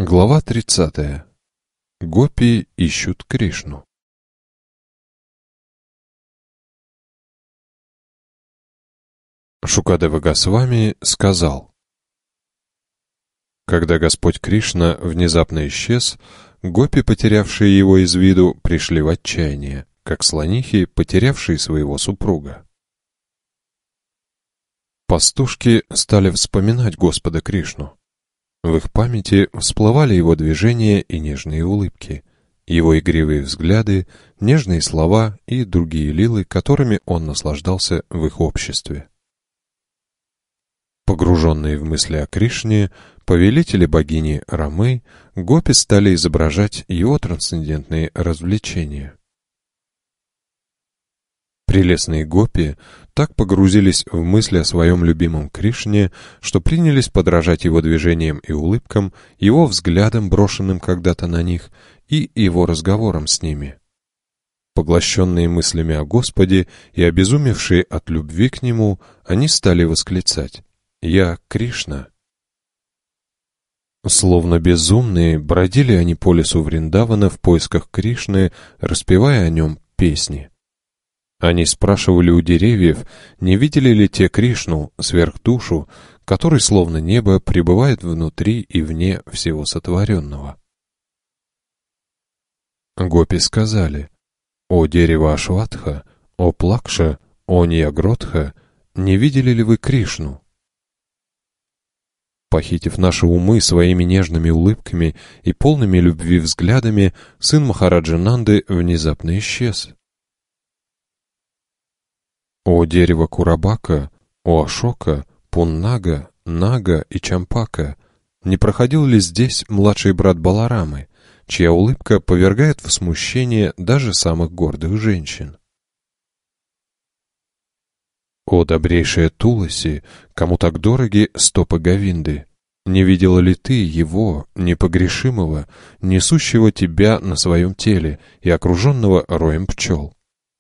Глава 30. Гопи ищут Кришну. Шукадева Госвами сказал: когда Господь Кришна внезапно исчез, гопи, потерявшие его из виду, пришли в отчаяние, как слонихи, потерявшие своего супруга. Пастушки стали вспоминать Господа Кришну. В их памяти всплывали его движения и нежные улыбки, его игривые взгляды, нежные слова и другие лилы, которыми он наслаждался в их обществе. Погруженные в мысли о Кришне, повелители богини Рамы, гопи стали изображать его трансцендентные развлечения. Прелестные гопи так погрузились в мысли о своем любимом Кришне, что принялись подражать его движениям и улыбкам, его взглядам, брошенным когда-то на них, и его разговорам с ними. Поглощенные мыслями о Господе и обезумевшие от любви к Нему, они стали восклицать: «Я Кришна». Словно безумные, бродили они по лесу Вриндавана в поисках Кришны, распевая о нем песни. Они спрашивали у деревьев, не видели ли те Кришну, сверхдушу, который, словно небо, пребывает внутри и вне всего сотворенного. Гопи сказали: «О дерево Ашватха, о Плакша, о Ниягродха, не видели ли вы Кришну?» Похитив наши умы своими нежными улыбками и полными любви взглядами, сын Махараджа Нанды внезапно исчез. О дерево Курабака, о Ашока, Пуннага, Нага и Чампака, не проходил ли здесь младший брат Баларамы, чья улыбка повергает в смущение даже самых гордых женщин? О добрейшая Туласи, кому так дороги стопы Говинды, не видела ли ты его, непогрешимого, несущего тебя на своем теле и окруженного роем пчел?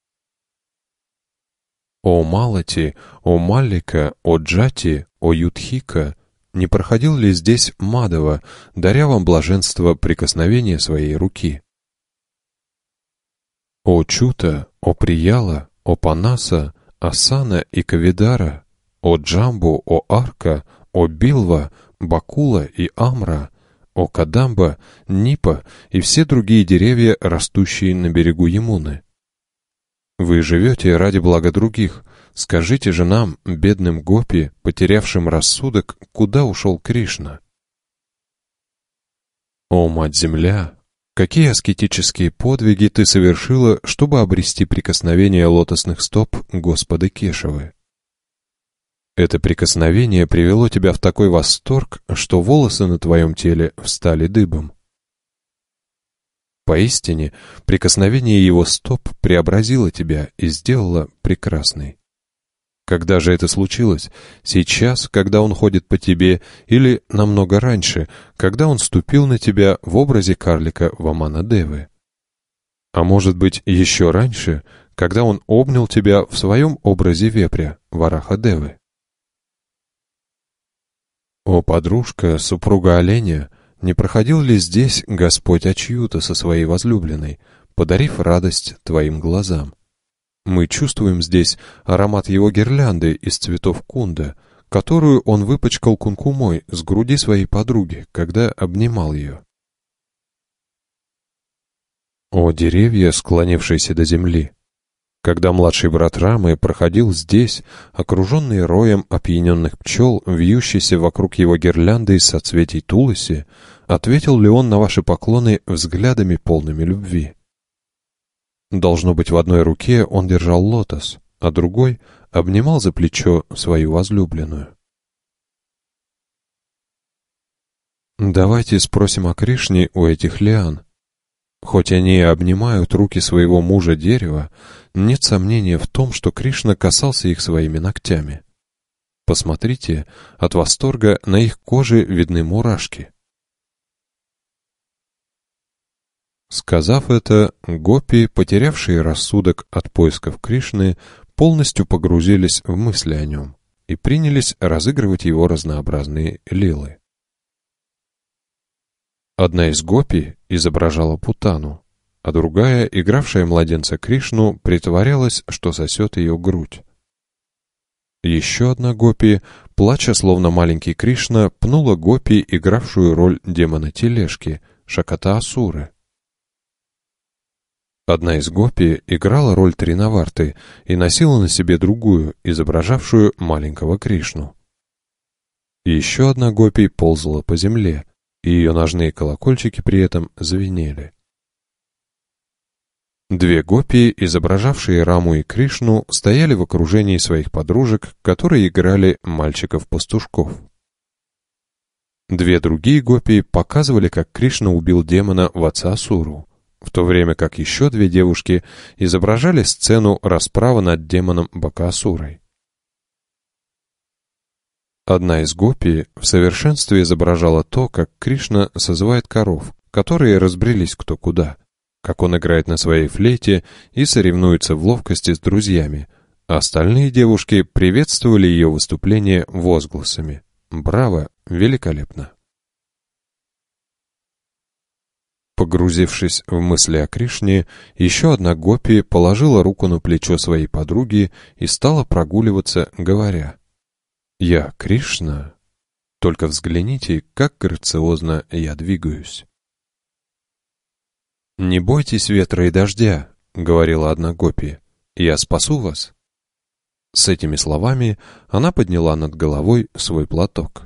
О Малати, о Маллика, о Джати, о Юдхика, не проходил ли здесь Мадава, даря вам блаженство прикосновения своей руки? О Чута, о Прияла, о Панаса, Асана и Кавидара, о Джамбу, о Арка, о Билва, Бакула и Амра, о Кадамба, Нипа и все другие деревья, растущие на берегу Ямуны. Вы живете ради блага других. Скажите же нам, бедным гопи, потерявшим рассудок, куда ушел Кришна? О, Мать-Земля! Какие аскетические подвиги ты совершила, чтобы обрести прикосновение лотосных стоп Господа Кешавы? Это прикосновение привело тебя в такой восторг, что волосы на твоем теле встали дыбом. Поистине, прикосновение его стоп преобразило тебя и сделало прекрасной. Когда же это случилось? Сейчас, когда он ходит по тебе, или намного раньше, когда он ступил на тебя в образе карлика Ваманадевы? А может быть, еще раньше, когда он обнял тебя в своем образе вепря, Варахадевы? О, подружка, супруга оленя, не проходил ли здесь Господь Ачьюта со своей возлюбленной, подарив радость твоим глазам? Мы чувствуем здесь аромат его гирлянды из цветов кунда, которую он выпачкал кункумой с груди своей подруги, когда обнимал ее. О деревья, склонившиеся до земли! Когда младший брат Рамы проходил здесь, окруженный роем опьяненных пчел, вьющийся вокруг его гирлянды из соцветий Туласи, ответил ли он на ваши поклоны взглядами полными любви? Должно быть, в одной руке он держал лотос, а другой обнимал за плечо свою возлюбленную. Давайте спросим о Кришне у этих лиан. Хоть они и обнимают руки своего мужа дерева, нет сомнения в том, что Кришна касался их своими ногтями. Посмотрите, от восторга на их коже видны мурашки. Сказав это, гопи, потерявшие рассудок от поисков Кришны, полностью погрузились в мысли о нем и принялись разыгрывать его разнообразные лилы. Одна из гопи изображала Путану, а другая, игравшая младенца Кришну, притворялась, что сосет ее грудь. Еще одна гопи, плача словно маленький Кришна, пнула гопи, игравшую роль демона тележки, Шаката-асуры. Одна из гопи играла роль Тринаварты и носила на себе другую, изображавшую маленького Кришну. Еще одна гопи ползала по земле, и ее ножные колокольчики при этом звенели. Две гопи, изображавшие Раму и Кришну, стояли в окружении своих подружек, которые играли мальчиков-пастушков. Две другие гопи показывали, как Кришна убил демона Ватса-асуру, в то время как еще две девушки изображали сцену расправы над демоном Бакасурой. Одна из гопи в совершенстве изображала то, как Кришна созывает коров, которые разбрелись кто куда, как он играет на своей флейте и соревнуется в ловкости с друзьями, а остальные девушки приветствовали ее выступление возгласами «Браво! Великолепно!». Погрузившись в мысли о Кришне, еще одна гопи положила руку на плечо своей подруги и стала прогуливаться, говоря: «Я Кришна, только взгляните, как грациозно я двигаюсь». «Не бойтесь ветра и дождя», — говорила одна гопи, — «я спасу вас». С этими словами она подняла над головой свой платок.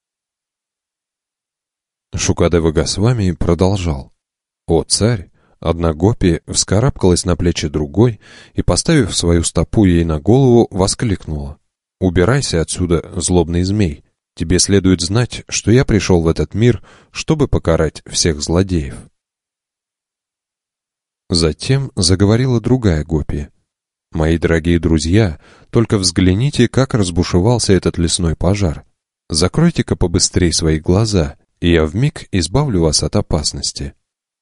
Шукадева Госвами продолжал: «О, царь!» Одна гопи вскарабкалась на плечи другой и, поставив свою стопу ей на голову, воскликнула: «Убирайся отсюда, злобный змей! Тебе следует знать, что я пришел в этот мир, чтобы покарать всех злодеев». Затем заговорила другая гопи: «Мои дорогие друзья, только взгляните, как разбушевался этот лесной пожар. Закройте-ка побыстрее свои глаза, и я вмиг избавлю вас от опасности».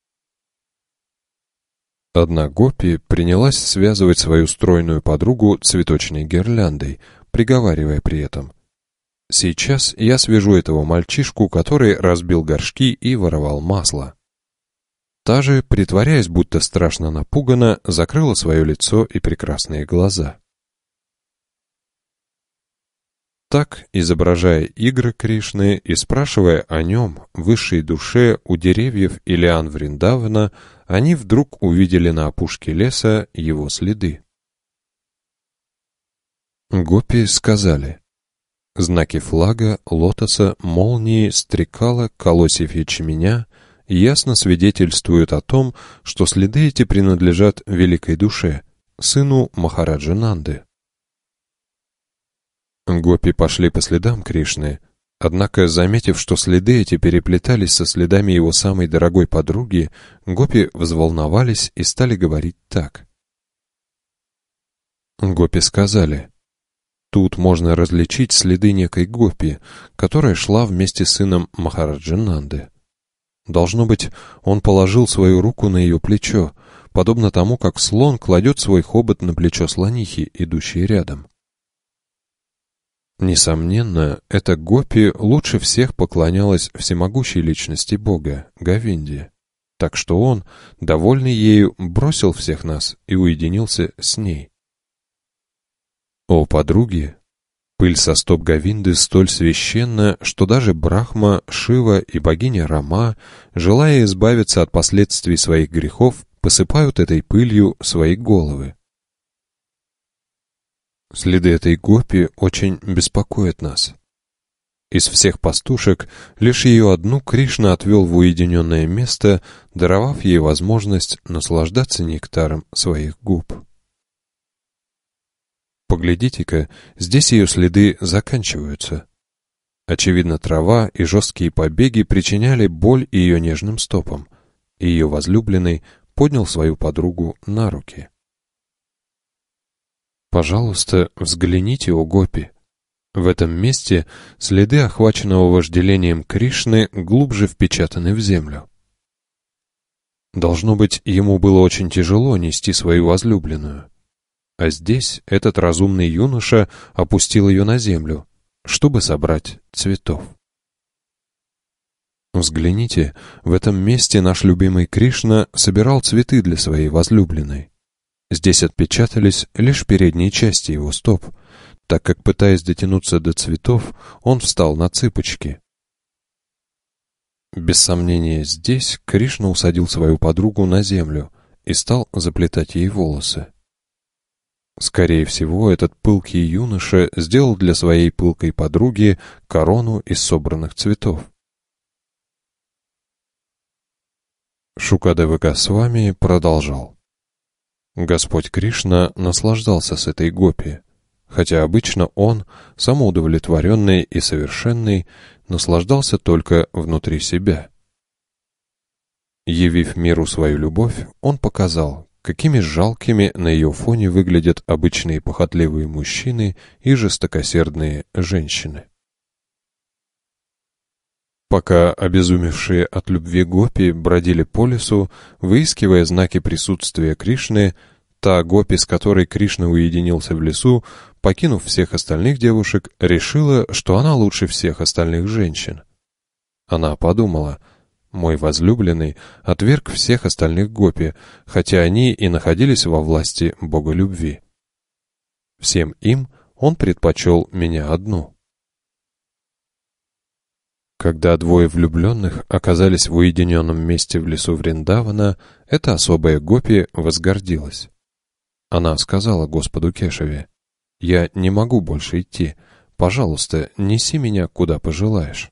Одна гопи принялась связывать свою стройную подругу цветочной гирляндой, приговаривая при этом: «Сейчас я свяжу этого мальчишку, который разбил горшки и воровал масло». Та же, притворяясь, будто страшно напугана, закрыла свое лицо и прекрасные глаза. Так, изображая игры Кришны и спрашивая о нем, высшей душе, у деревьев и лиан Вриндавана, они вдруг увидели на опушке леса его следы. Гопи сказали: «Знаки флага, лотоса, молнии, стрекала, колосьев ячменя ясно свидетельствуют о том, что следы эти принадлежат великой душе, сыну Махараджа Нанды». Гопи пошли по следам Кришны, однако, заметив, что следы эти переплетались со следами его самой дорогой подруги, гопи взволновались и стали говорить так. Гопи сказали: «Тут можно различить следы некой гопи, которая шла вместе с сыном Махараджа Нанды. Должно быть, он положил свою руку на ее плечо, подобно тому, как слон кладет свой хобот на плечо слонихи, идущей рядом». Несомненно, эта гопи лучше всех поклонялась всемогущей личности Бога, Говинде, так что он, довольный ею, бросил всех нас и уединился с ней. О, подруги! Пыль со стоп Говинды столь священна, что даже Брахма, Шива и богиня Рама, желая избавиться от последствий своих грехов, посыпают этой пылью свои головы. Следы этой гопи очень беспокоят нас. Из всех пастушек лишь ее одну Кришна отвел в уединенное место, даровав ей возможность наслаждаться нектаром своих губ. Поглядите-ка, здесь ее следы заканчиваются. Очевидно, трава и жесткие побеги причиняли боль ее нежным стопам, и ее возлюбленный поднял свою подругу на руки. Пожалуйста, взгляните, о гопи. В этом месте следы охваченного вожделением Кришны глубже впечатаны в землю. Должно быть, ему было очень тяжело нести свою возлюбленную. А здесь этот разумный юноша опустил ее на землю, чтобы собрать цветов. Взгляните, в этом месте наш любимый Кришна собирал цветы для своей возлюбленной. Здесь отпечатались лишь передние части его стоп, так как, пытаясь дотянуться до цветов, он встал на цыпочки. Без сомнения, здесь Кришна усадил свою подругу на землю и стал заплетать ей волосы. Скорее всего, этот пылкий юноша сделал для своей пылкой подруги корону из собранных цветов. Шукадева Госвами продолжал. Господь Кришна наслаждался с этой гопи, хотя обычно он, самоудовлетворенный и совершенный, наслаждался только внутри себя. Явив миру свою любовь, он показал, какими жалкими на ее фоне выглядят обычные похотливые мужчины и жестокосердные женщины. Пока обезумевшие от любви гопи бродили по лесу, выискивая знаки присутствия Кришны, та гопи, с которой Кришна уединился в лесу, покинув всех остальных девушек, решила, что она лучше всех остальных женщин. Она подумала: «Мой возлюбленный отверг всех остальных гопи, хотя они и находились во власти бога любви. Всем им он предпочел меня одну». Когда двое влюбленных оказались в уединенном месте в лесу Вриндавана, эта особая гопи возгордилась. Она сказала Господу Кешаве: «Я не могу больше идти. Пожалуйста, неси меня, куда пожелаешь».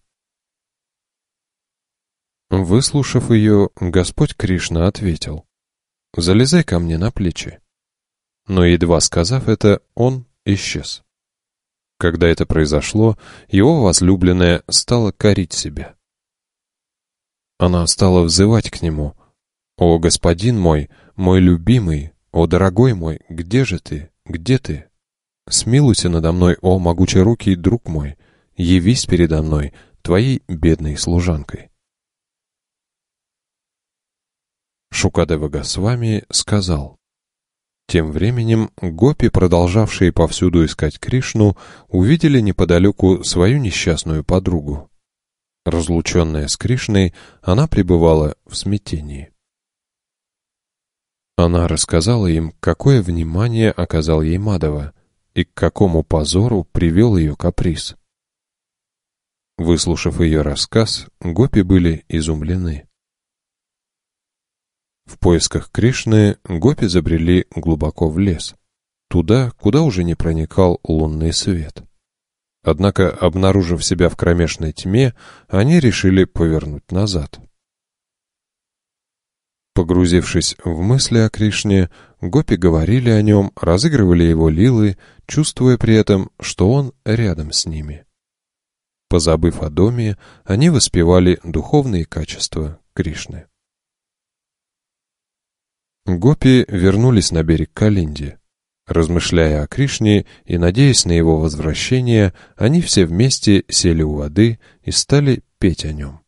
Выслушав ее, Господь Кришна ответил: «Залезай ко мне на плечи». Но, едва сказав это, он исчез. Когда это произошло, его возлюбленная стала корить себя. Она стала взывать к нему: «О, господин мой, мой любимый, о, дорогой мой, где же ты, где ты? Смилуйся надо мной, о, могучерукий друг мой, явись передо мной, твоей бедной служанкой». Шукадева Госвами сказал: тем временем гопи, продолжавшие повсюду искать Кришну, увидели неподалеку свою несчастную подругу. Разлученная с Кришной, она пребывала в смятении. Она рассказала им, какое внимание оказал ей Мадава и к какому позору привел ее каприз. Выслушав ее рассказ, гопи были изумлены. В поисках Кришны гопи забрели глубоко в лес, туда, куда уже не проникал лунный свет. Однако, обнаружив себя в кромешной тьме, они решили повернуть назад. Погрузившись в мысли о Кришне, гопи говорили о нем, разыгрывали его лилы, чувствуя при этом, что он рядом с ними. Позабыв о доме, они воспевали духовные качества Кришны. Гопи вернулись на берег Калинди. Размышляя о Кришне и надеясь на его возвращение, они все вместе сели у воды и стали петь о нем.